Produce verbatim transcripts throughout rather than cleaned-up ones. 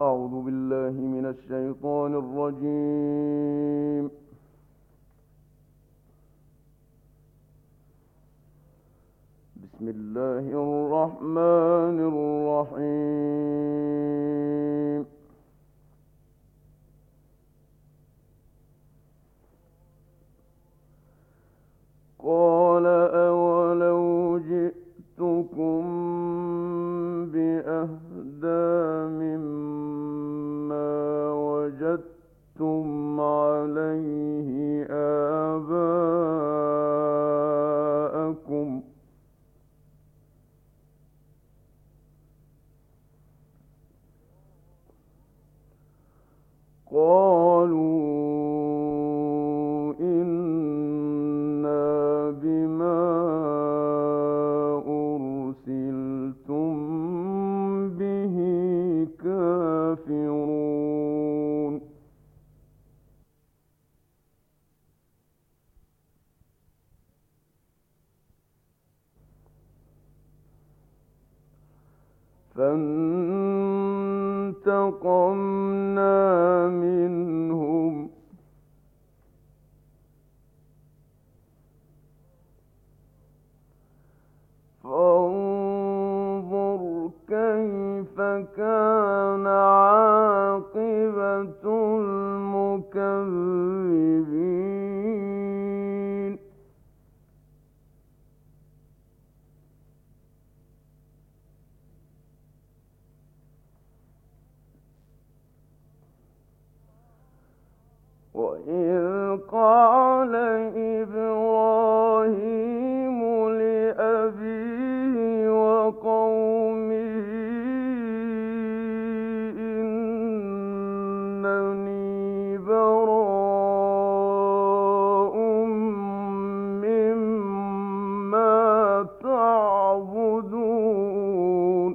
أعوذ بالله من الشيطان الرجيم. بسم الله الرحمن الرحيم. قال أولو جئتكم بأهدى مما وجدتم عليه آباءكم قالوا إنا بما أرسلتم به كافرون فانتقمنا منهم فانظر كيف كان عاقبة المكذبين وإذ قال إبراهيم لأبيه وقومه إنني براء مما تعبدون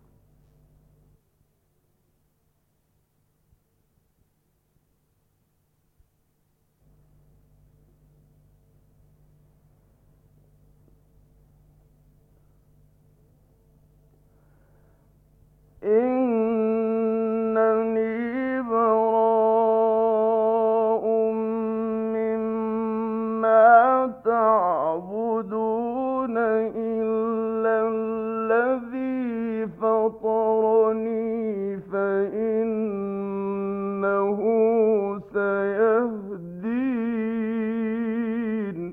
إنني براء مما تعبدون إلا الذي فطرني فإنه سيهدين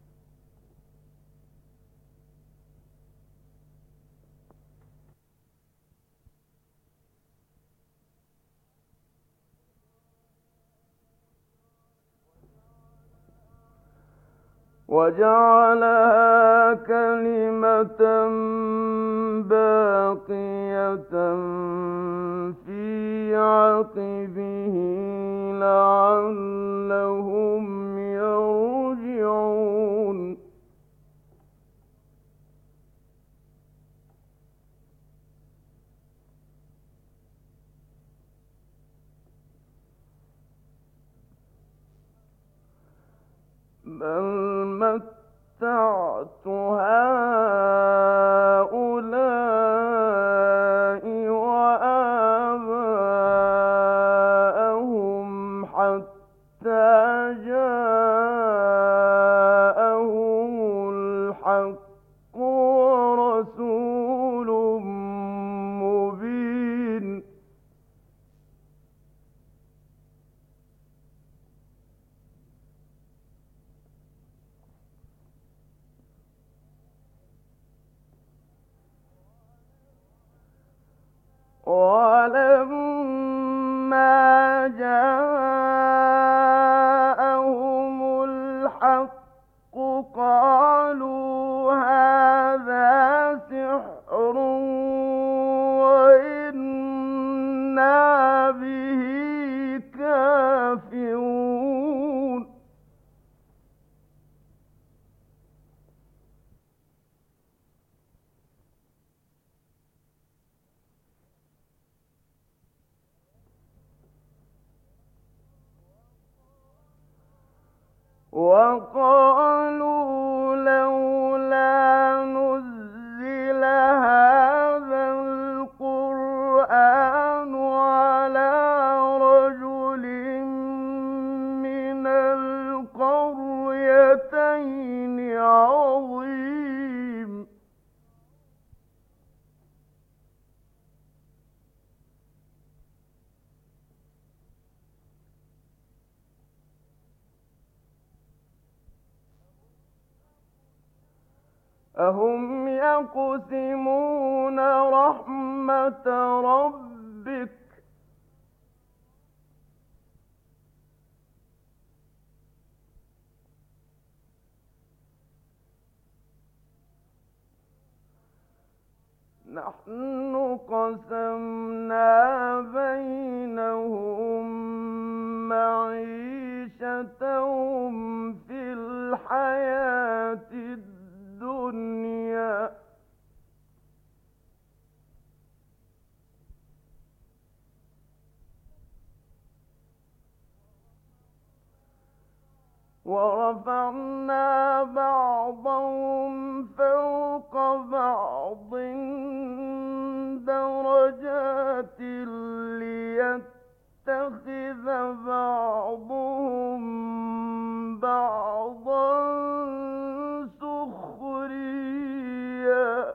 وجعلها كلمة باقية في عقبه لعلهم يرجعون بل متعت هؤلاء وآباءهم حتى جاءهم الحق ورسول مبين ولما جاءهم الحق قالوا هذا سحر وإنا به كافرون وقالوا لولا نزل هذا القرآن على أهم يقسمون رحمة ربك نحن قسمنا بينهم معيشتهم في الحياة الدنيا ورفعنا بعضهم فوق بعض درجات ليتخذ بعضهم بعضا سخريا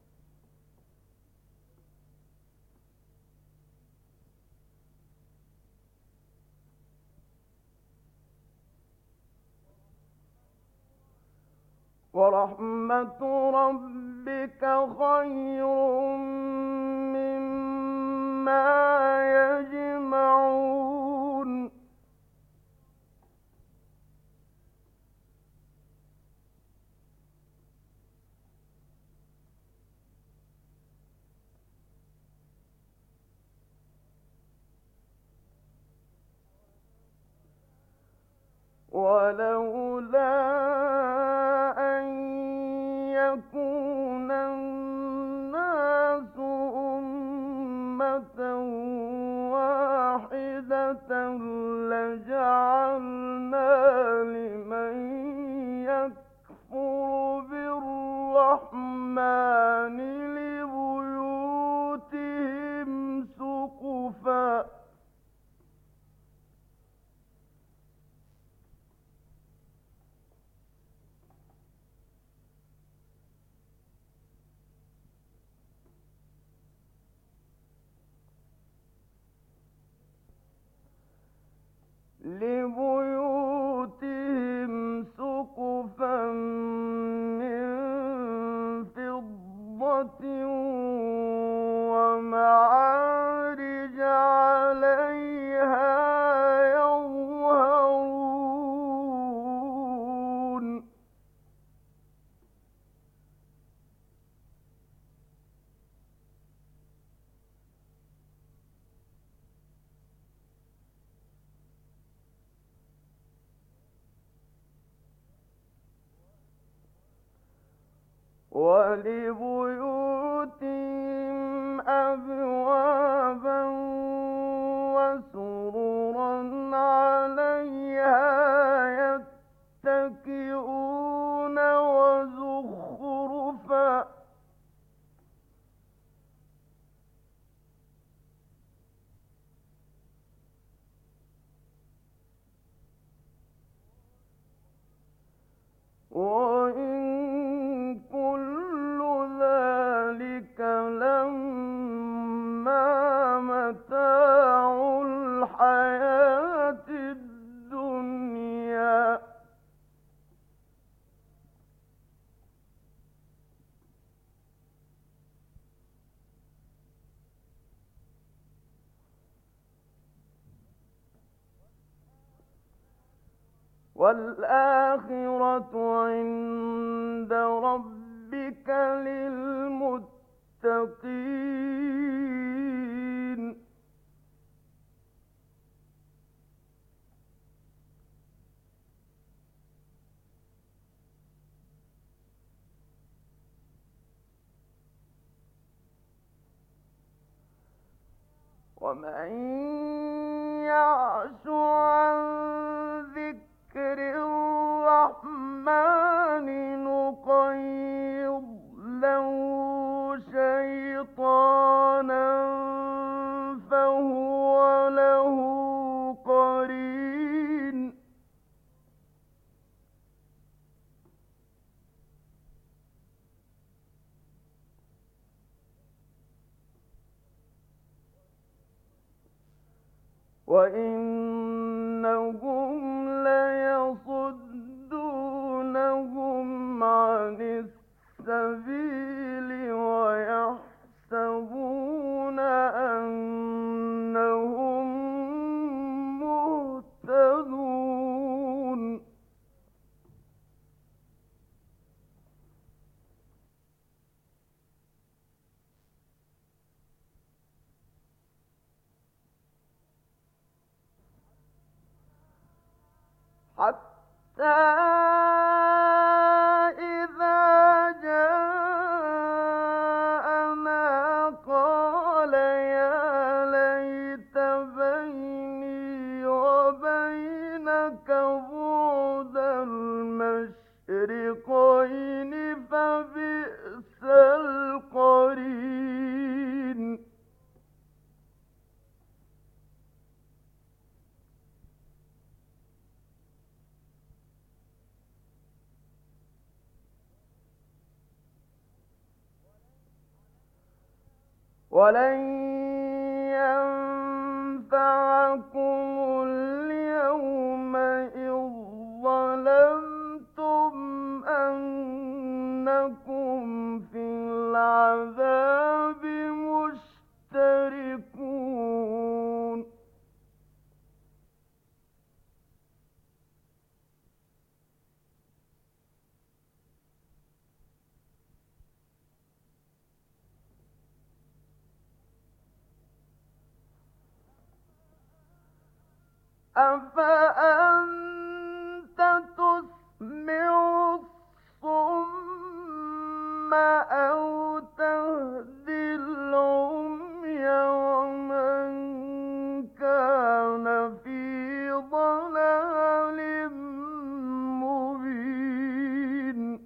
ورحمة ربك خير مما يجمعون ولولا يكون الناس أمة واحدة لجعلنا لمن يكفر بالرحمن لبيوتهم سقفا لبيوتهم سقفا من فضة ومعارج عليها يظهرون ولبيوتهم أبوابا وسررا عليها يتكئون وزخرفا وإن كل ذلك لما متاع الحياة الدنيا والآخرة عند ربك للمتقين ومن يعش عن ذكر الرحمن نقيض له شيطانا فهو له قرين وإنهم ليصدونهم عن السبيل حتى إذا جاءنا قال يا ليت بيني وبينك بعد المشرقين فبئس القرين. ولن ينفعكم اليوم إذ ظلمتم أنكم في العذاب مشتركون. أفأنت تسمع الصم أو تهدي العمي ومن كان في ضلال مبين.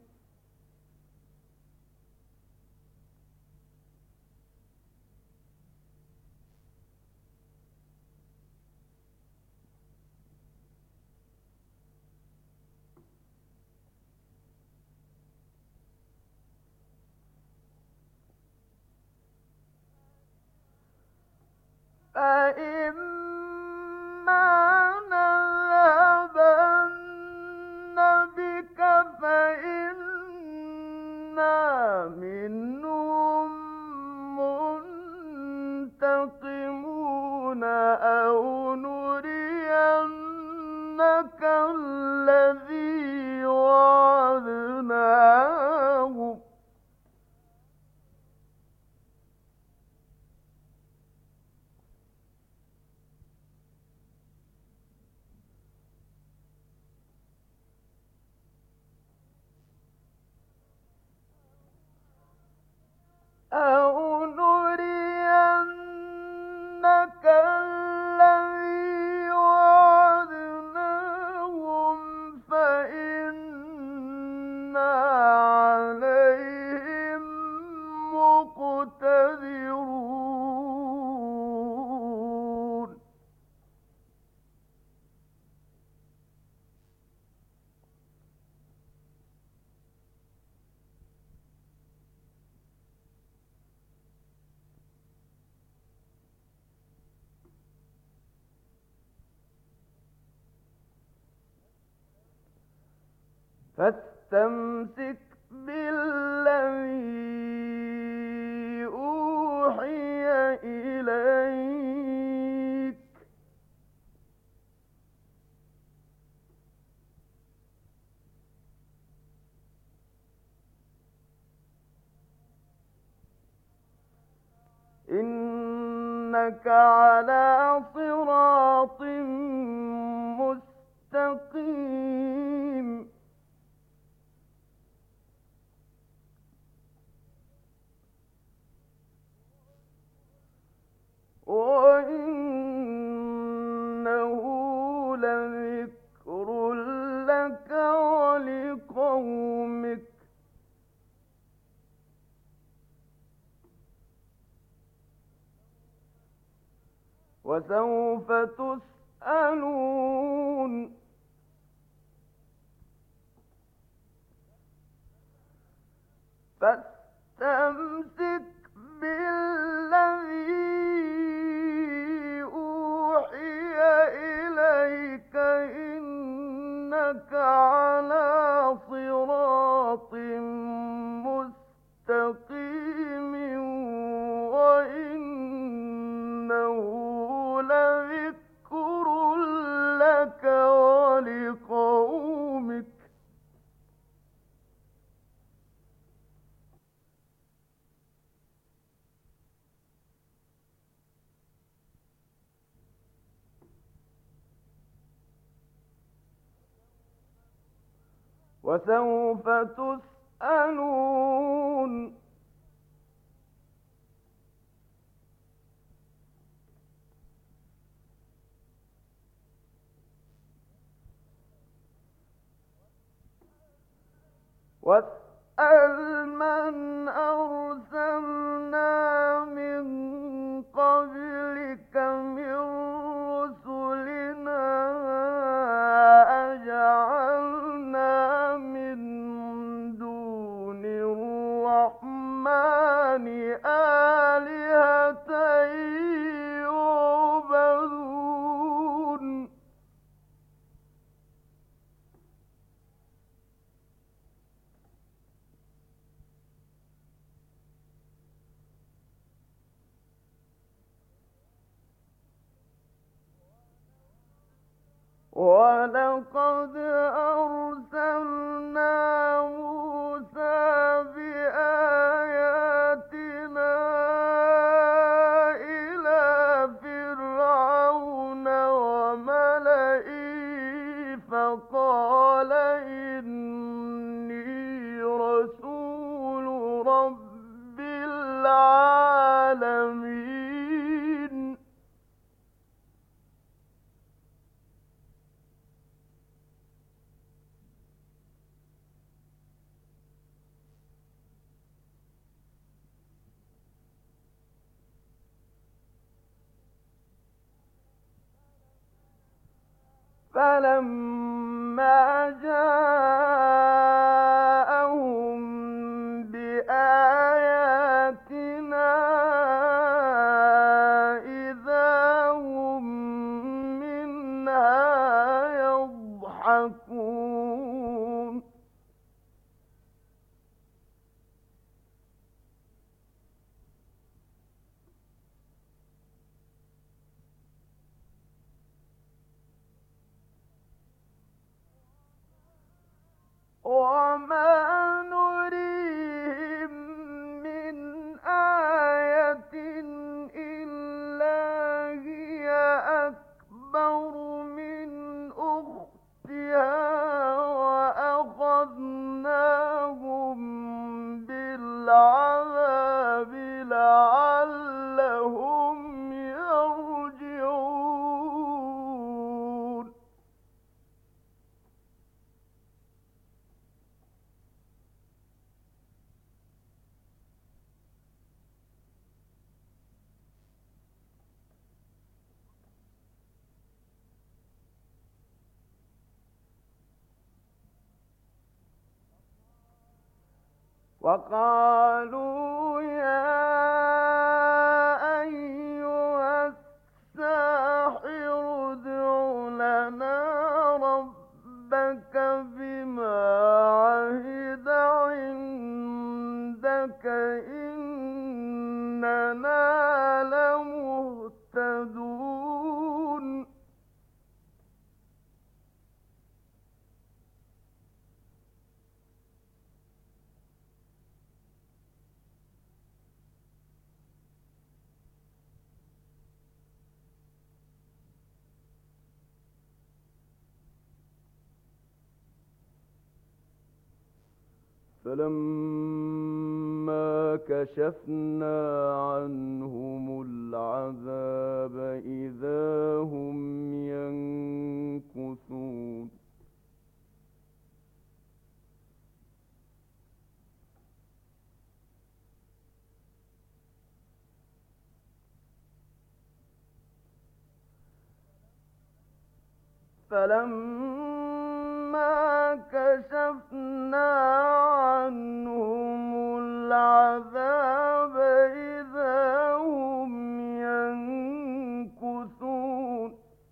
فإما نذهبن بك فإنا منهم منتقمون أو نرينك الذي وعدناهم أو نرينك الذي وعدناهم فإنا عليهم مقتدرون. فاستمسك بالذي أوحي إليك إنك على صراط مستقيم. وإنه لذكر لك ولقومك وسوف تسألون. فاستمسك بالذي أوحي إليك إنك على صراط مستقيم وإنه لذكر لك وسوف تسألون. واسأل من أرسلنا من قبلك من رسلنا أجعلنا من دون الرحمن آلهة يعبدون. ولقد أرسلنا موسى بآياتنا إلى فرعون وملئه فقال إني رسول رب العالمين. فلما جاءهم بآياتنا إذا هم منها يضحكون. وما نريهم من آية إلا هي أكبر من أختها وأخذناهم بالعذاب لعلهم يرجعون. وقالوا يا أيها الساحر ادع لنا ربك بما عهد عندك إننا لمهتدون. فلما كشفنا عنهم العذاب إذا هم ينكثون. فلما كشفنا عنهم العذاب إذا هم ينكثون.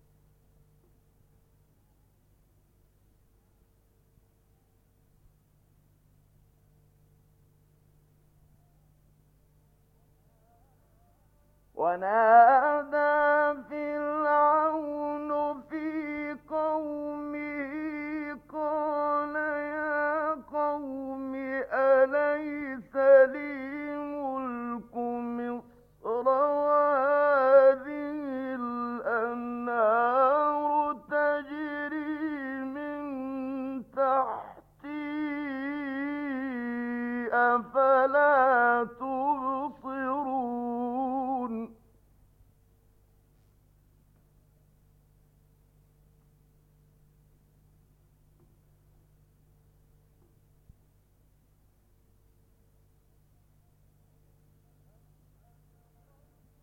ونادى فرعون في قومه قال يا قوم أليس لي ملك مصر وهذه الأنهار تجري من تحتي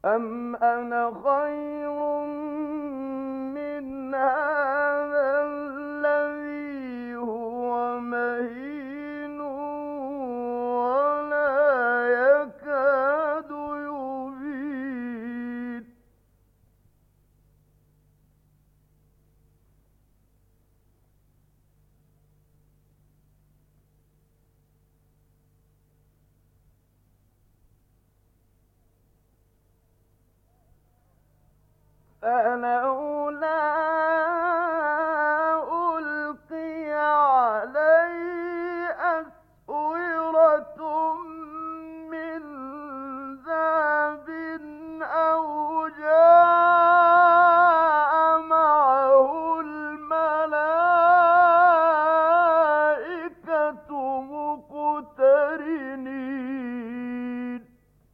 أَمْ أَنَا خَيْرٌ مِّنْ هَٰذَا الَّذِي هُوَ مَهِينٌ وَلَا يَكَادُ يُبِينُ فَلَوْلَا أُلْقِيَ عَلَيْهِ أَسْوِرَةٌ مِّن ذَهَبٍ أَوْ جَاءَ مَعَهُ الْمَلَائِكَةُ مُقْتَرِنِينَ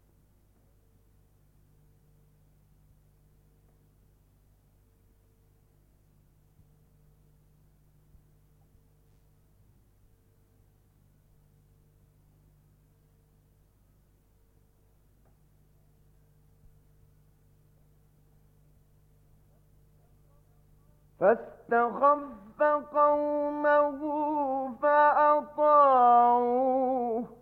فَاسْتَخَفَّ قَوْمَهُ فَأَطَاعُوهُ ۚ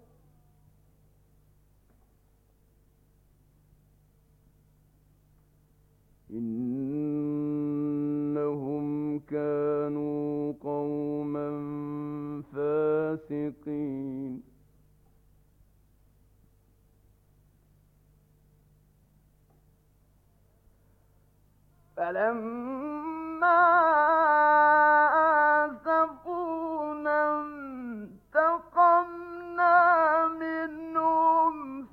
إِنَّهُمْ كَانُوا قَوْمًا فَاسِقِينَ فَلَمَّا آسَفُونَا انتَقَمْنَا مِنْهُمْ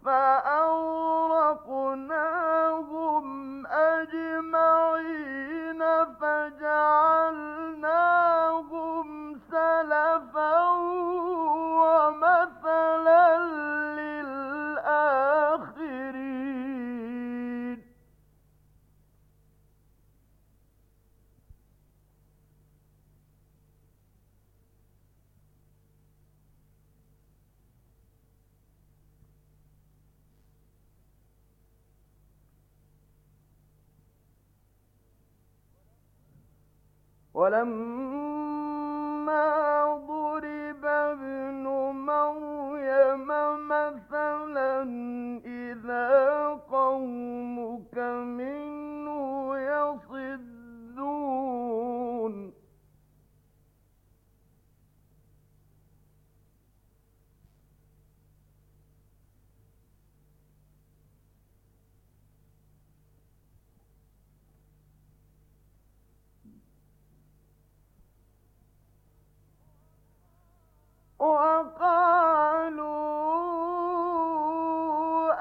فَأَغْرَقْنَاهُمْ أَجْمَعِينَ فَجَعَلْنَاهُمْ سَلَفًا وَمَثَلًا لِّلْآخِرِينَ وَلَمَّا ضُرِبَ ابْنُ مَرْيَمَ مَثَلًا إِذَا قَوْمُكَ مِنْهُ يَصِدُّونَ وَقَالُوا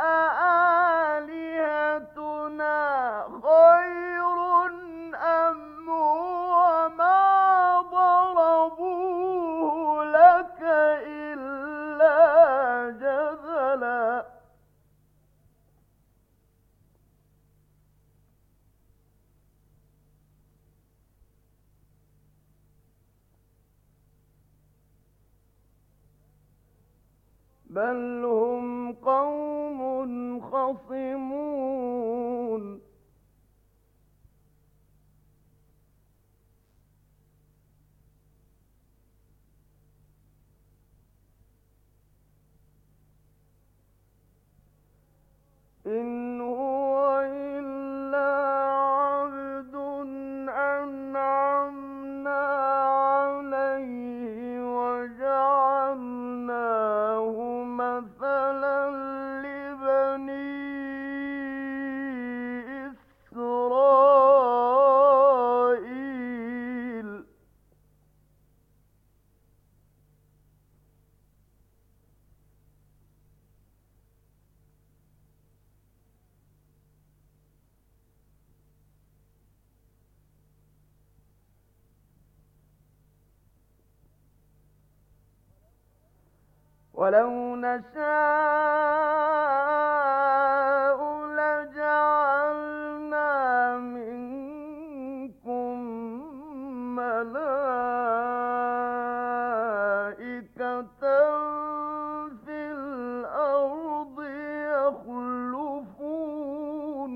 أَآلِهَتُنَا خَيْرٌ أَمْ هُوَ مَا ضَرَبُوهُ لَكَ إِلَّا جَدَلًا بَلْ هُمْ قَوْمٌ خَصِمُونَ إِنْ هُوَ إِلَّا عَبْدٌ أَنْعَمْنَا عَلَيْهِ وَجَعَلْنَاهُ مَثَلًا لِّبَنِي إِسْرَائِيلَ وَلَوْ نَشَاءُ لَجَعَلْنَا مِنكُم مَّلَائِكَةً فِي الْأَرْضِ يَخْلُفُونَ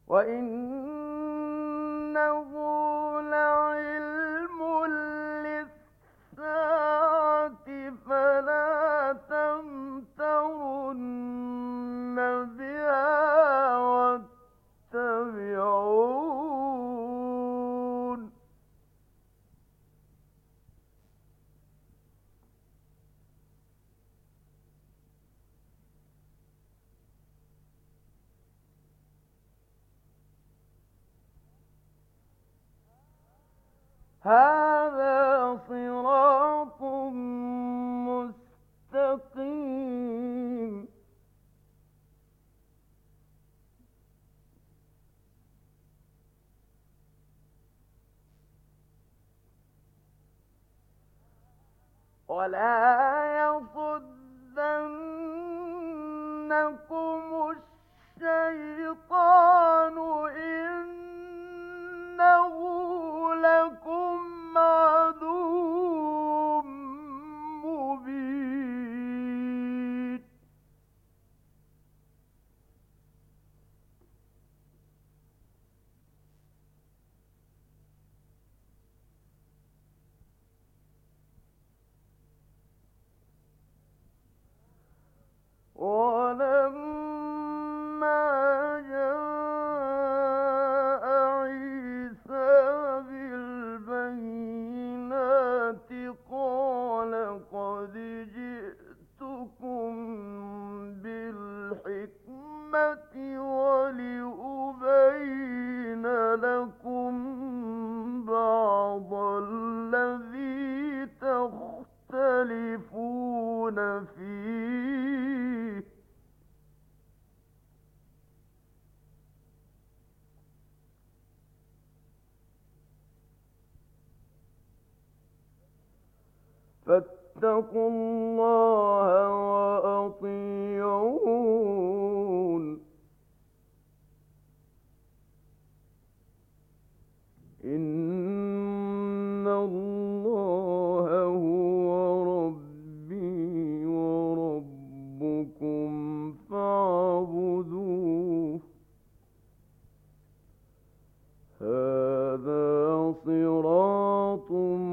وَإِنَّهُ لَعِلْمٌ لِّلسَّاعَةِ فَلَا تَمْتَرُنَّ بِهَا وَاتَّبِعُونِ هَٰذَا صِرَاطٌ مُّسْتَقِيمٌ وَلَا يَصُدَّنَّكُمُ الشَّيْطَانُ إِنَّهُ لَكُمْ عَدُوٌّ مُّبِينٌ وَلَمَّا جَاءَ عِيسَىٰ بِالْبَيِّنَاتِ قَالَ قَدْ جِئْتُكُم بِالْحِكْمَةِ وَلِأُبَيِّنَ لَكُم بَعْضَ الَّذِي تَخْتَلِفُونَ فِيهِ ۖ فَاتَّقُوا اللَّهَ وَأَطِيعُونِ إِنَّ اللَّهَ هُوَ رَبِّي وَرَبُّكُمْ فَاعْبُدُوهُ هَٰذَا صِرَاطٌ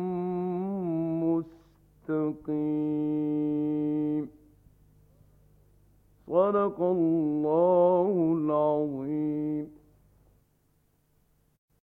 مُّسْتَقِيمٌ صدق الله العظيم.